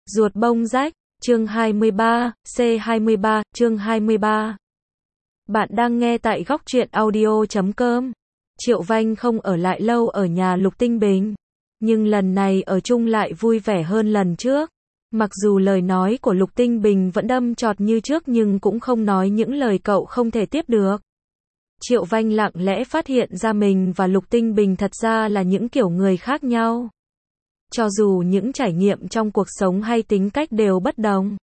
Ruột bông rách, chương 23, C23, chương 23. Bạn đang nghe tại góc truyện audio.com. Triệu Vanh không ở lại lâu ở nhà Lục Tinh Bình, nhưng lần này ở chung lại vui vẻ hơn lần trước. Mặc dù lời nói của Lục Tinh Bình vẫn đâm chọt như trước nhưng cũng không nói những lời cậu không thể tiếp được. Triệu Vanh lặng lẽ phát hiện ra mình và Lục Tinh Bình thật ra là những kiểu người khác nhau. Cho dù những trải nghiệm trong cuộc sống hay tính cách đều bất đồng,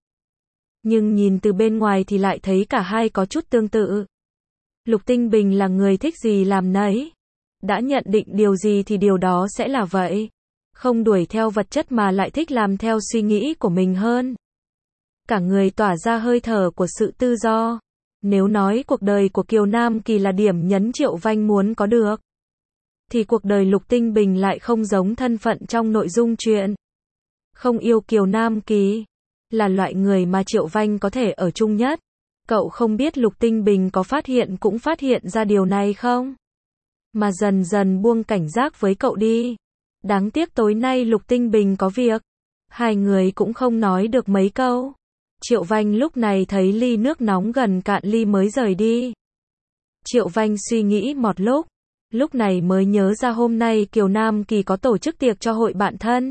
nhưng nhìn từ bên ngoài thì lại thấy cả hai có chút tương tự. Lục Tinh Bình là người thích gì làm nấy. Đã nhận định điều gì thì điều đó sẽ là vậy. Không đuổi theo vật chất mà lại thích làm theo suy nghĩ của mình hơn. Cả người tỏa ra hơi thở của sự tự do. Nếu nói cuộc đời của Kiều Nam Kỳ là điểm nhấn Triệu Vanh muốn có được, thì cuộc đời Lục Tinh Bình lại không giống thân phận trong nội dung truyện. Không yêu Kiều Nam Kỳ là loại người mà Triệu Vanh có thể ở chung nhất. Cậu không biết Lục Tinh Bình có cũng phát hiện ra điều này không? Mà dần dần buông cảnh giác với cậu đi. Đáng tiếc tối nay Lục Tinh Bình có việc. Hai người cũng không nói được mấy câu. Triệu Vanh lúc này thấy ly nước nóng gần cạn ly mới rời đi. Triệu Vanh suy nghĩ một lúc này mới nhớ ra hôm nay Kiều Nam Kỳ có tổ chức tiệc cho hội bạn thân.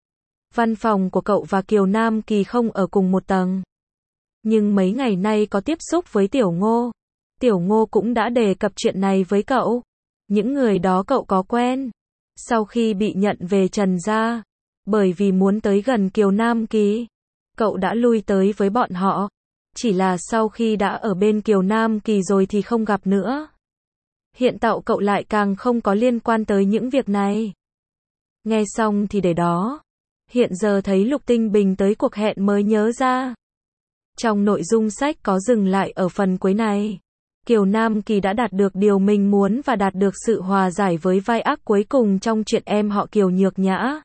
Văn phòng của cậu và Kiều Nam Kỳ không ở cùng một tầng. Nhưng mấy ngày nay có tiếp xúc với Tiểu Ngô. Tiểu Ngô cũng đã đề cập chuyện này với cậu. Những người đó cậu có quen. Sau khi bị nhận về Trần gia, bởi vì muốn tới gần Kiều Nam Kỳ, cậu đã lui tới với bọn họ. Chỉ là sau khi đã ở bên Kiều Nam Kỳ rồi thì không gặp nữa. Hiện tại cậu lại càng không có liên quan tới những việc này. Nghe xong thì để đó. Hiện giờ thấy Lục Tinh Bình tới cuộc hẹn mới nhớ ra. Trong nội dung sách có dừng lại ở phần cuối này. Kiều Nam Kỳ đã đạt được điều mình muốn và đạt được sự hòa giải với vai ác cuối cùng trong chuyện em họ Kiều Nhược Nhã.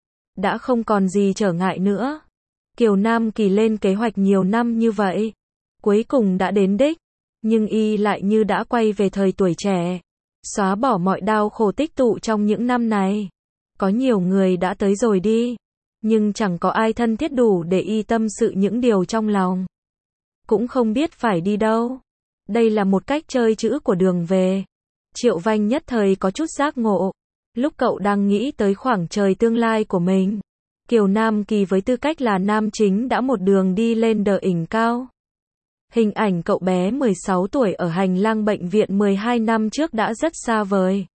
Đã không còn gì trở ngại nữa. Kiều Nam Kỳ lên kế hoạch nhiều năm như vậy. Cuối cùng đã đến đích. Nhưng y lại như đã quay về thời tuổi trẻ. Xóa bỏ mọi đau khổ tích tụ trong những năm này. Có nhiều người đã tới rồi đi. Nhưng chẳng có ai thân thiết đủ để y tâm sự những điều trong lòng. Cũng không biết phải đi đâu. Đây là một cách chơi chữ của đường về. Triệu Vanh nhất thời có chút giác ngộ. Lúc cậu đang nghĩ tới khoảng trời tương lai của mình, Kiều Nam Kỳ với tư cách là nam chính đã một đường đi lên đỉnh cao. Hình ảnh cậu bé 16 tuổi ở hành lang bệnh viện 12 năm trước đã rất xa vời.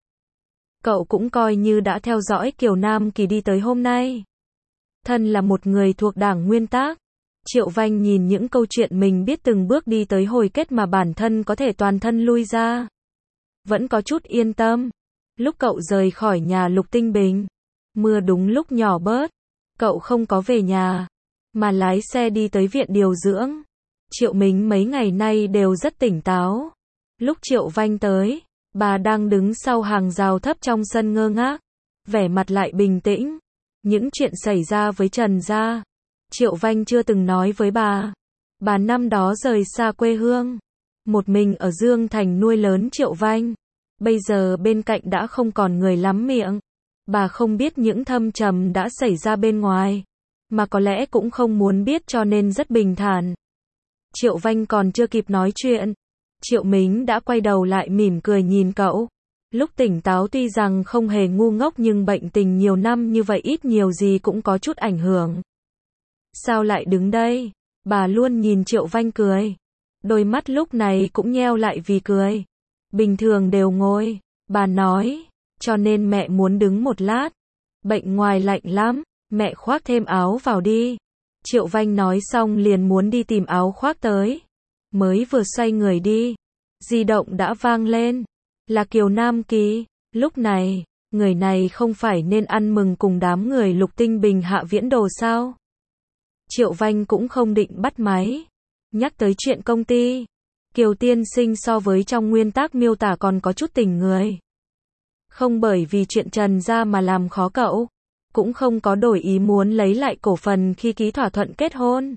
Cậu cũng coi như đã theo dõi Kiều Nam Kỳ đi tới hôm nay. Thân là một người thuộc đảng nguyên tắc, Triệu Vanh nhìn những câu chuyện mình biết từng bước đi tới hồi kết mà bản thân có thể toàn thân lui ra. Vẫn có chút yên tâm. Lúc cậu rời khỏi nhà Lục Tinh Bình, mưa đúng lúc nhỏ bớt. Cậu không có về nhà, mà lái xe đi tới viện điều dưỡng. Triệu Mính mấy ngày nay đều rất tỉnh táo. Lúc Triệu Vanh tới, bà đang đứng sau hàng rào thấp trong sân ngơ ngác, vẻ mặt lại bình tĩnh. Những chuyện xảy ra với Trần gia, Triệu Vanh chưa từng nói với bà. Bà năm đó rời xa quê hương, một mình ở Dương Thành nuôi lớn Triệu Vanh. Bây giờ bên cạnh đã không còn người lắm miệng. Bà không biết những thâm trầm đã xảy ra bên ngoài, mà có lẽ cũng không muốn biết cho nên rất bình thản. Triệu Vanh còn chưa kịp nói chuyện, Triệu Mính đã quay đầu lại mỉm cười nhìn cậu. Lúc tỉnh táo tuy rằng không hề ngu ngốc nhưng bệnh tình nhiều năm như vậy ít nhiều gì cũng có chút ảnh hưởng. Sao lại đứng đây? Bà luôn nhìn Triệu Vanh cười. Đôi mắt lúc này cũng nheo lại vì cười. Bình thường đều ngồi, bà nói, cho nên mẹ muốn đứng một lát. Bệnh ngoài lạnh lắm, mẹ khoác thêm áo vào đi. Triệu Vanh nói xong liền muốn đi tìm áo khoác tới. Mới vừa xoay người đi, di động đã vang lên. Là Kiều Nam Kỳ. Lúc này, người này không phải nên ăn mừng cùng đám người Lục Tinh Bình Hạ Viễn Đồ sao? Triệu Vanh cũng không định bắt máy. Nhắc tới chuyện công ty, Kiều tiên sinh so với trong nguyên tắc miêu tả còn có chút tình người. Không bởi vì chuyện Trần gia mà làm khó cậu. Cũng không có đổi ý muốn lấy lại cổ phần khi ký thỏa thuận kết hôn.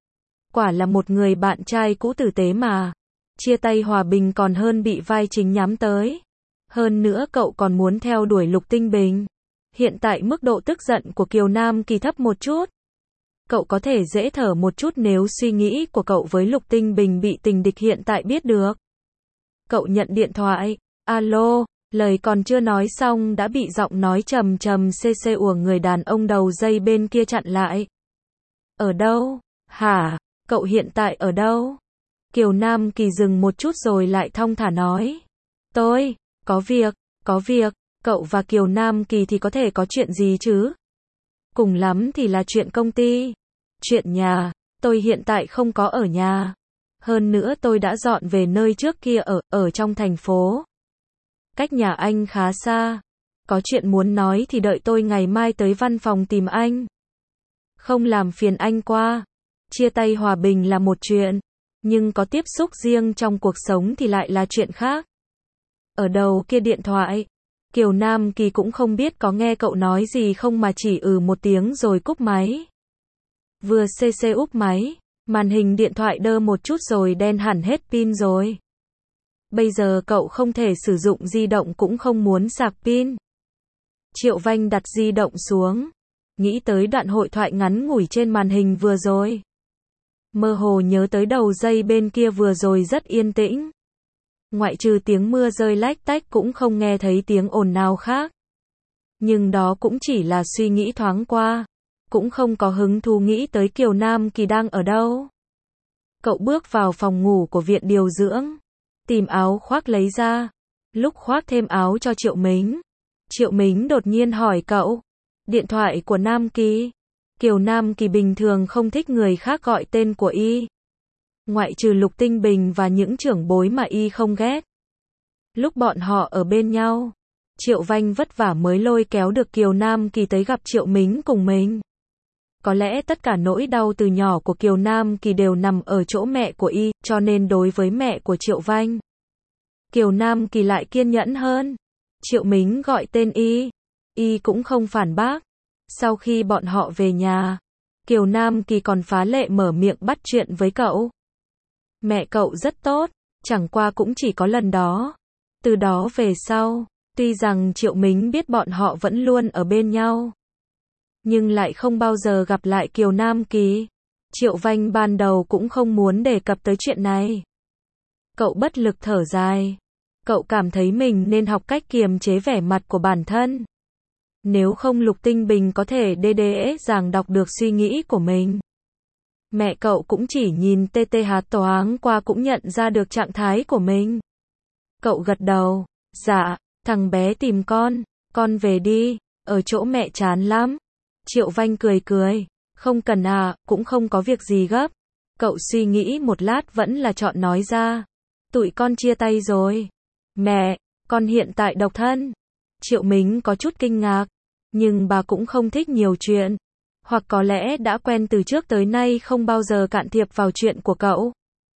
Quả là một người bạn trai cũ tử tế mà. Chia tay hòa bình còn hơn bị vai chính nhắm tới. Hơn nữa cậu còn muốn theo đuổi Lục Tinh Bình. Hiện tại mức độ tức giận của Kiều Nam Kỳ thấp một chút. Cậu có thể dễ thở một chút nếu suy nghĩ của cậu với Lục Tinh Bình bị tình địch hiện tại biết được. Cậu nhận điện thoại. Alo, lời còn chưa nói xong đã bị giọng nói trầm trầm cc của người đàn ông đầu dây bên kia chặn lại. Ở đâu? Hả? Cậu hiện tại ở đâu? Kiều Nam Kỳ dừng một chút rồi lại thong thả nói. Tôi, có việc, cậu và Kiều Nam Kỳ thì có thể có chuyện gì chứ? Cùng lắm thì là chuyện công ty. Chuyện nhà, tôi hiện tại không có ở nhà. Hơn nữa tôi đã dọn về nơi trước kia ở trong thành phố. Cách nhà anh khá xa. Có chuyện muốn nói thì đợi tôi ngày mai tới văn phòng tìm anh. Không làm phiền anh qua. Chia tay hòa bình là một chuyện, nhưng có tiếp xúc riêng trong cuộc sống thì lại là chuyện khác. Ở đầu kia điện thoại, Kiều Nam Kỳ cũng không biết có nghe cậu nói gì không mà chỉ một tiếng rồi cúp máy. Vừa cc úp máy, màn hình điện thoại đơ một chút rồi đen hẳn hết pin rồi. Bây giờ cậu không thể sử dụng di động cũng không muốn sạc pin. Triệu Vanh đặt di động xuống, nghĩ tới đoạn hội thoại ngắn ngủi trên màn hình vừa rồi. Mơ hồ nhớ tới đầu dây bên kia vừa rồi rất yên tĩnh. Ngoại trừ tiếng mưa rơi lách tách cũng không nghe thấy tiếng ồn nào khác. Nhưng đó cũng chỉ là suy nghĩ thoáng qua. Cũng không có hứng thú nghĩ tới Kiều Nam Kỳ đang ở đâu. Cậu bước vào phòng ngủ của viện điều dưỡng. Tìm áo khoác lấy ra. Lúc khoác thêm áo cho Triệu Mính. Triệu Mính đột nhiên hỏi cậu. Điện thoại của Nam Kỳ. Kiều Nam Kỳ bình thường không thích người khác gọi tên của y. Ngoại trừ Lục Tinh Bình và những trưởng bối mà y không ghét. Lúc bọn họ ở bên nhau, Triệu Vanh vất vả mới lôi kéo được Kiều Nam Kỳ tới gặp Triệu Mính cùng mình. Có lẽ tất cả nỗi đau từ nhỏ của Kiều Nam Kỳ đều nằm ở chỗ mẹ của y, cho nên đối với mẹ của Triệu Vanh, Kiều Nam Kỳ lại kiên nhẫn hơn. Triệu Mính gọi tên y cũng không phản bác. Sau khi bọn họ về nhà, Kiều Nam Kỳ còn phá lệ mở miệng bắt chuyện với cậu. Mẹ cậu rất tốt, chẳng qua cũng chỉ có lần đó. Từ đó về sau, tuy rằng Triệu Mính biết bọn họ vẫn luôn ở bên nhau, nhưng lại không bao giờ gặp lại Kiều Nam Kỳ. Triệu Vanh ban đầu cũng không muốn đề cập tới chuyện này. Cậu bất lực thở dài. Cậu cảm thấy mình nên học cách kiềm chế vẻ mặt của bản thân. Nếu không Lục Tinh Bình có thể dễ dàng đọc được suy nghĩ của mình. Mẹ cậu cũng chỉ nhìn TTH thoáng qua cũng nhận ra được trạng thái của mình. Cậu gật đầu. Dạ, thằng bé tìm con về đi, ở chỗ mẹ chán lắm. Triệu Vanh cười. Không cần cũng không có việc gì gấp. Cậu suy nghĩ một lát vẫn là chọn nói ra. Tụi con chia tay rồi. Mẹ, con hiện tại độc thân. Triệu Mính có chút kinh ngạc, nhưng bà cũng không thích nhiều chuyện. Hoặc có lẽ đã quen từ trước tới nay không bao giờ cạn thiệp vào chuyện của cậu.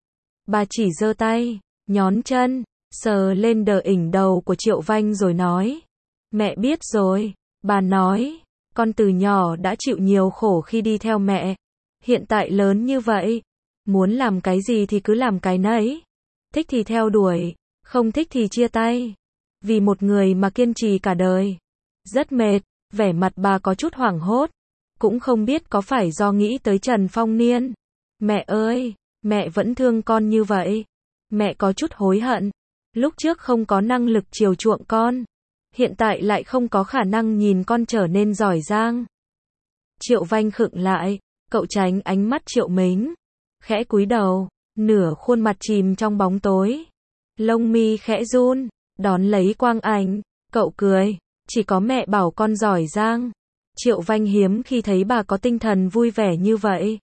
Bà chỉ giơ tay, nhón chân, sờ lên đỉnh đầu của Triệu Vanh rồi nói. Mẹ biết rồi. Bà nói, con từ nhỏ đã chịu nhiều khổ khi đi theo mẹ. Hiện tại lớn như vậy, muốn làm cái gì thì cứ làm cái nấy. Thích thì theo đuổi, không thích thì chia tay. Vì một người mà kiên trì cả đời. Rất mệt, vẻ mặt bà có chút hoảng hốt. Cũng không biết có phải do nghĩ tới Trần Phong Niên. Mẹ ơi, mẹ vẫn thương con như vậy. Mẹ có chút hối hận. Lúc trước không có năng lực chiều chuộng con. Hiện tại lại không có khả năng nhìn con trở nên giỏi giang. Triệu Vanh khựng lại. Cậu tránh ánh mắt Triệu Mính. Khẽ cúi đầu. Nửa khuôn mặt chìm trong bóng tối. Lông mi khẽ run. Đón lấy quang ảnh. Cậu cười. Chỉ có mẹ bảo con giỏi giang. Triệu Vanh hiếm khi thấy bà có tinh thần vui vẻ như vậy.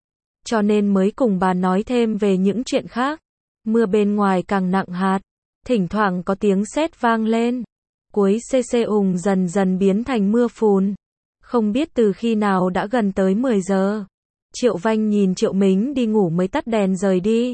Cho nên mới cùng bà nói thêm về những chuyện khác. Mưa bên ngoài càng nặng hạt. Thỉnh thoảng có tiếng sét vang lên. Cuối cc ùng dần dần biến thành mưa phùn. Không biết từ khi nào đã gần tới 10 giờ. Triệu Vanh nhìn Triệu Mính đi ngủ mới tắt đèn rời đi.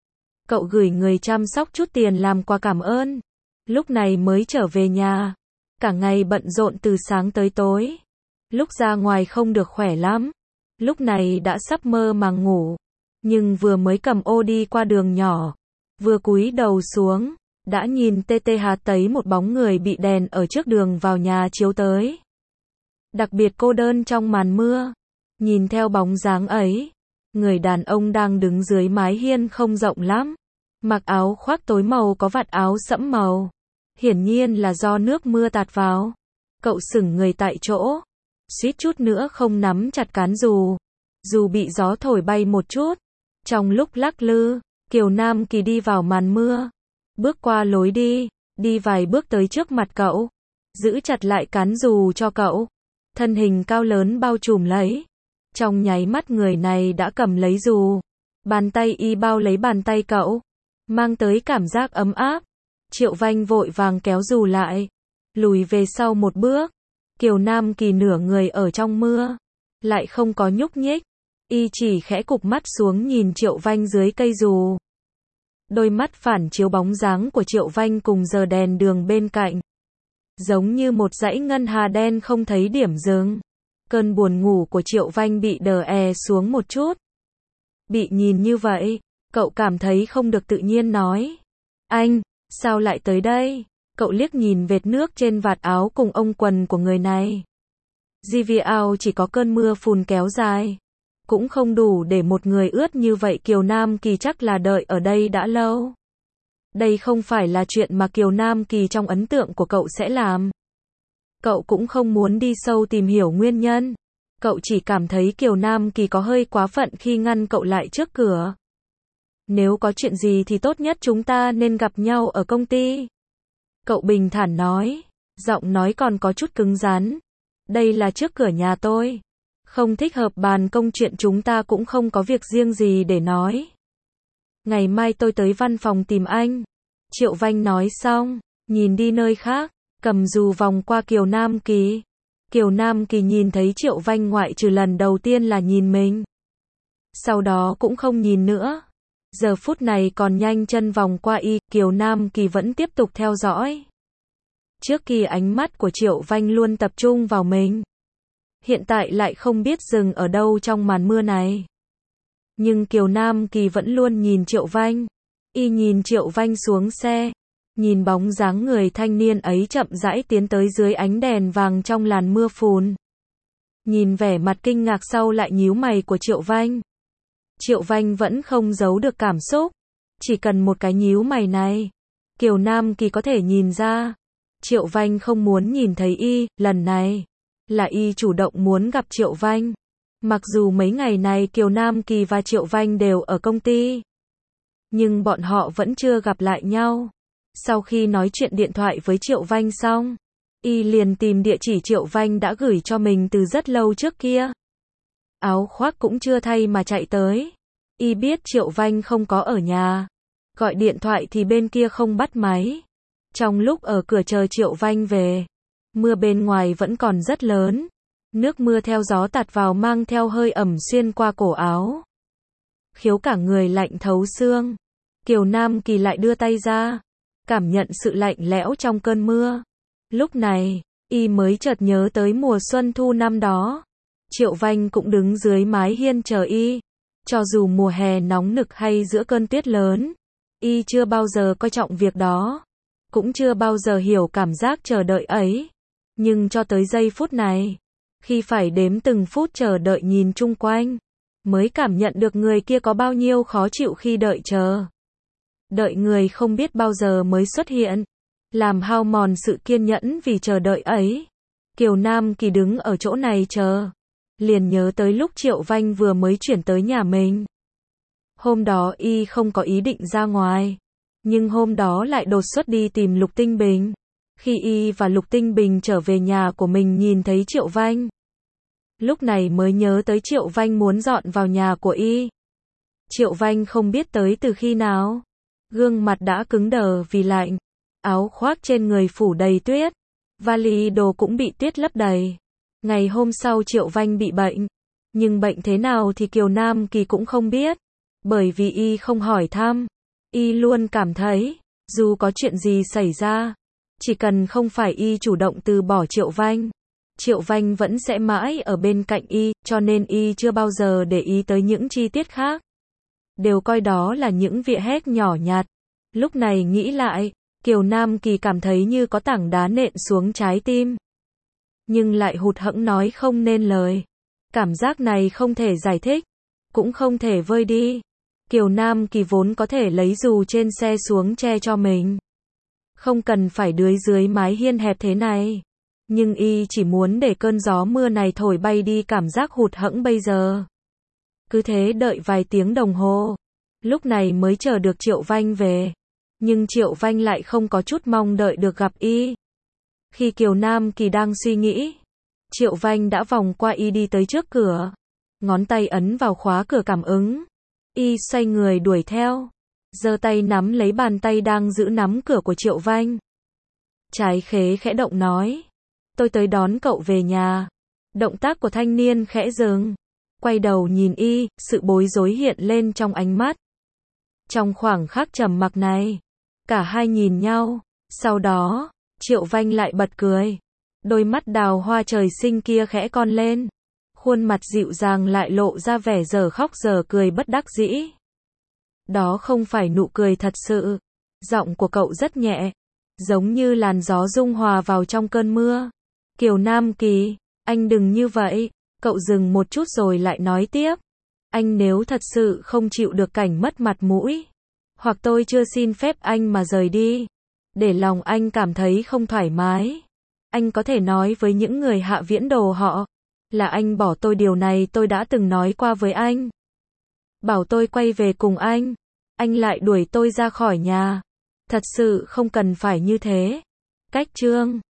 Cậu gửi người chăm sóc chút tiền làm quà cảm ơn. Lúc này mới trở về nhà. Cả ngày bận rộn từ sáng tới tối. Lúc ra ngoài không được khỏe lắm. Lúc này đã sắp mơ màng ngủ. Nhưng vừa mới cầm ô đi qua đường nhỏ. Vừa cúi đầu xuống. Đã nhìn TTH thấy một bóng người bị đèn ở trước đường vào nhà chiếu tới. Đặc biệt cô đơn trong màn mưa. Nhìn theo bóng dáng ấy, người đàn ông đang đứng dưới mái hiên không rộng lắm, mặc áo khoác tối màu có vạt áo sẫm màu. Hiển nhiên là do nước mưa tạt vào. Cậu sững người tại chỗ, suýt chút nữa không nắm chặt cán dù. Dù bị gió thổi bay một chút. Trong lúc lắc lư, Kiều Nam Kỳ đi vào màn mưa. Bước qua lối đi vài bước tới trước mặt cậu. Giữ chặt lại cán dù cho cậu. Thân hình cao lớn bao trùm lấy. Trong nháy mắt người này đã cầm lấy dù. Bàn tay y bao lấy bàn tay cậu. Mang tới cảm giác ấm áp. Triệu Vanh vội vàng kéo dù lại. Lùi về sau một bước. Kiều Nam Kỳ nửa người ở trong mưa. Lại không có nhúc nhích. Y chỉ khẽ cụp mắt xuống nhìn Triệu Vanh dưới cây dù. Đôi mắt phản chiếu bóng dáng của Triệu Vanh cùng giờ đèn đường bên cạnh. Giống như một dãy ngân hà đen không thấy điểm dừng. Cơn buồn ngủ của Triệu Vanh bị đè xuống một chút. Bị nhìn như vậy, cậu cảm thấy không được tự nhiên nói. Anh, sao lại tới đây? Cậu liếc nhìn vệt nước trên vạt áo cùng ống quần của người này. GVL chỉ có cơn mưa phùn kéo dài. Cũng không đủ để một người ướt như vậy. Kiều Nam Kỳ chắc là đợi ở đây đã lâu. Đây không phải là chuyện mà Kiều Nam Kỳ trong ấn tượng của cậu sẽ làm. Cậu cũng không muốn đi sâu tìm hiểu nguyên nhân. Cậu chỉ cảm thấy Kiều Nam Kỳ có hơi quá phận khi ngăn cậu lại trước cửa. Nếu có chuyện gì thì tốt nhất chúng ta nên gặp nhau ở công ty. Cậu bình thản nói. Giọng nói còn có chút cứng rắn. Đây là trước cửa nhà tôi. Không thích hợp bàn công, chuyện chúng ta cũng không có việc riêng gì để nói. Ngày mai tôi tới văn phòng tìm anh. Triệu Vanh nói xong, nhìn đi nơi khác, cầm dù vòng qua Kiều Nam Kỳ. Kiều Nam Kỳ nhìn thấy Triệu Vanh ngoại trừ lần đầu tiên là nhìn mình. Sau đó cũng không nhìn nữa. Giờ phút này còn nhanh chân vòng qua y, Kiều Nam Kỳ vẫn tiếp tục theo dõi. Trước kia ánh mắt của Triệu Vanh luôn tập trung vào mình. Hiện tại lại không biết dừng ở đâu trong màn mưa này. Nhưng Kiều Nam Kỳ vẫn luôn nhìn Triệu Vanh. Y nhìn Triệu Vanh xuống xe. Nhìn bóng dáng người thanh niên ấy chậm rãi tiến tới dưới ánh đèn vàng trong làn mưa phùn. Nhìn vẻ mặt kinh ngạc sau lại nhíu mày của Triệu Vanh. Triệu Vanh vẫn không giấu được cảm xúc. Chỉ cần một cái nhíu mày này, Kiều Nam Kỳ có thể nhìn ra. Triệu Vanh không muốn nhìn thấy y, lần này là y chủ động muốn gặp Triệu Vanh. Mặc dù mấy ngày này Kiều Nam Kỳ và Triệu Vanh đều ở công ty, nhưng bọn họ vẫn chưa gặp lại nhau. Sau khi nói chuyện điện thoại với Triệu Vanh xong, y liền tìm địa chỉ Triệu Vanh đã gửi cho mình từ rất lâu trước kia. Áo khoác cũng chưa thay mà chạy tới. Y biết Triệu Vanh không có ở nhà. Gọi điện thoại thì bên kia không bắt máy. Trong lúc ở cửa chờ Triệu Vanh về, mưa bên ngoài vẫn còn rất lớn. Nước mưa theo gió tạt vào mang theo hơi ẩm xuyên qua cổ áo. Khiếu cả người lạnh thấu xương. Kiều Nam Kỳ lại đưa tay ra, cảm nhận sự lạnh lẽo trong cơn mưa. Lúc này, y mới chợt nhớ tới mùa xuân thu năm đó. Triệu Vanh cũng đứng dưới mái hiên chờ y. Cho dù mùa hè nóng nực hay giữa cơn tuyết lớn, y chưa bao giờ coi trọng việc đó. Cũng chưa bao giờ hiểu cảm giác chờ đợi ấy. Nhưng cho tới giây phút này, khi phải đếm từng phút chờ đợi nhìn chung quanh, mới cảm nhận được người kia có bao nhiêu khó chịu khi đợi chờ. Đợi người không biết bao giờ mới xuất hiện, làm hao mòn sự kiên nhẫn vì chờ đợi ấy. Kiều Nam Kỳ đứng ở chỗ này chờ, liền nhớ tới lúc Triệu Vanh vừa mới chuyển tới nhà mình. Hôm đó y không có ý định ra ngoài, nhưng hôm đó lại đột xuất đi tìm Lục Tinh Bình. Khi y và Lục Tinh Bình trở về nhà của mình nhìn thấy Triệu Vanh, lúc này mới nhớ tới Triệu Vanh muốn dọn vào nhà của y. Triệu Vanh không biết tới từ khi nào, gương mặt đã cứng đờ vì lạnh, áo khoác trên người phủ đầy tuyết, vali đồ cũng bị tuyết lấp đầy. Ngày hôm sau Triệu Vanh bị bệnh, nhưng bệnh thế nào thì Kiều Nam Kỳ cũng không biết, bởi vì y không hỏi thăm. Y luôn cảm thấy, dù có chuyện gì xảy ra, chỉ cần không phải y chủ động từ bỏ Triệu Vanh, Triệu Vanh vẫn sẽ mãi ở bên cạnh y, cho nên y chưa bao giờ để ý tới những chi tiết khác. Đều coi đó là những vỉa hè nhỏ nhặt. Lúc này nghĩ lại, Kiều Nam Kỳ cảm thấy như có tảng đá nện xuống trái tim. Nhưng lại hụt hẫng nói không nên lời. Cảm giác này không thể giải thích, cũng không thể vơi đi. Kiều Nam Kỳ vốn có thể lấy dù trên xe xuống che cho mình. Không cần phải đưới dưới mái hiên hẹp thế này. Nhưng y chỉ muốn để cơn gió mưa này thổi bay đi cảm giác hụt hẫng bây giờ. Cứ thế đợi vài tiếng đồng hồ. Lúc này mới chờ được Triệu Vanh về. Nhưng Triệu Vanh lại không có chút mong đợi được gặp y. Khi Kiều Nam Kỳ đang suy nghĩ, Triệu Vanh đã vòng qua y đi tới trước cửa. Ngón tay ấn vào khóa cửa cảm ứng. Y xoay người đuổi theo. Giơ tay nắm lấy bàn tay đang giữ nắm cửa của Triệu Vanh. Trái khế khẽ động nói. Tôi tới đón cậu về nhà. Động tác của thanh niên khẽ dừng. Quay đầu nhìn y, sự bối rối hiện lên trong ánh mắt. Trong khoảng khắc trầm mặc này, cả hai nhìn nhau. Sau đó, Triệu Vanh lại bật cười. Đôi mắt đào hoa trời sinh kia khẽ cong lên. Khuôn mặt dịu dàng lại lộ ra vẻ giờ khóc giờ cười bất đắc dĩ. Đó không phải nụ cười thật sự. Giọng của cậu rất nhẹ, giống như làn gió dung hòa vào trong cơn mưa. Kiều Nam Kỳ, anh đừng như vậy. Cậu dừng một chút rồi lại nói tiếp. Anh nếu thật sự không chịu được cảnh mất mặt mũi, hoặc tôi chưa xin phép anh mà rời đi, để lòng anh cảm thấy không thoải mái, anh có thể nói với những người Hạ Viễn Đồ họ là anh bỏ tôi. Điều này tôi đã từng nói qua với anh. Bảo tôi quay về cùng anh lại đuổi tôi ra khỏi nhà. Thật sự không cần phải như thế. Cách chương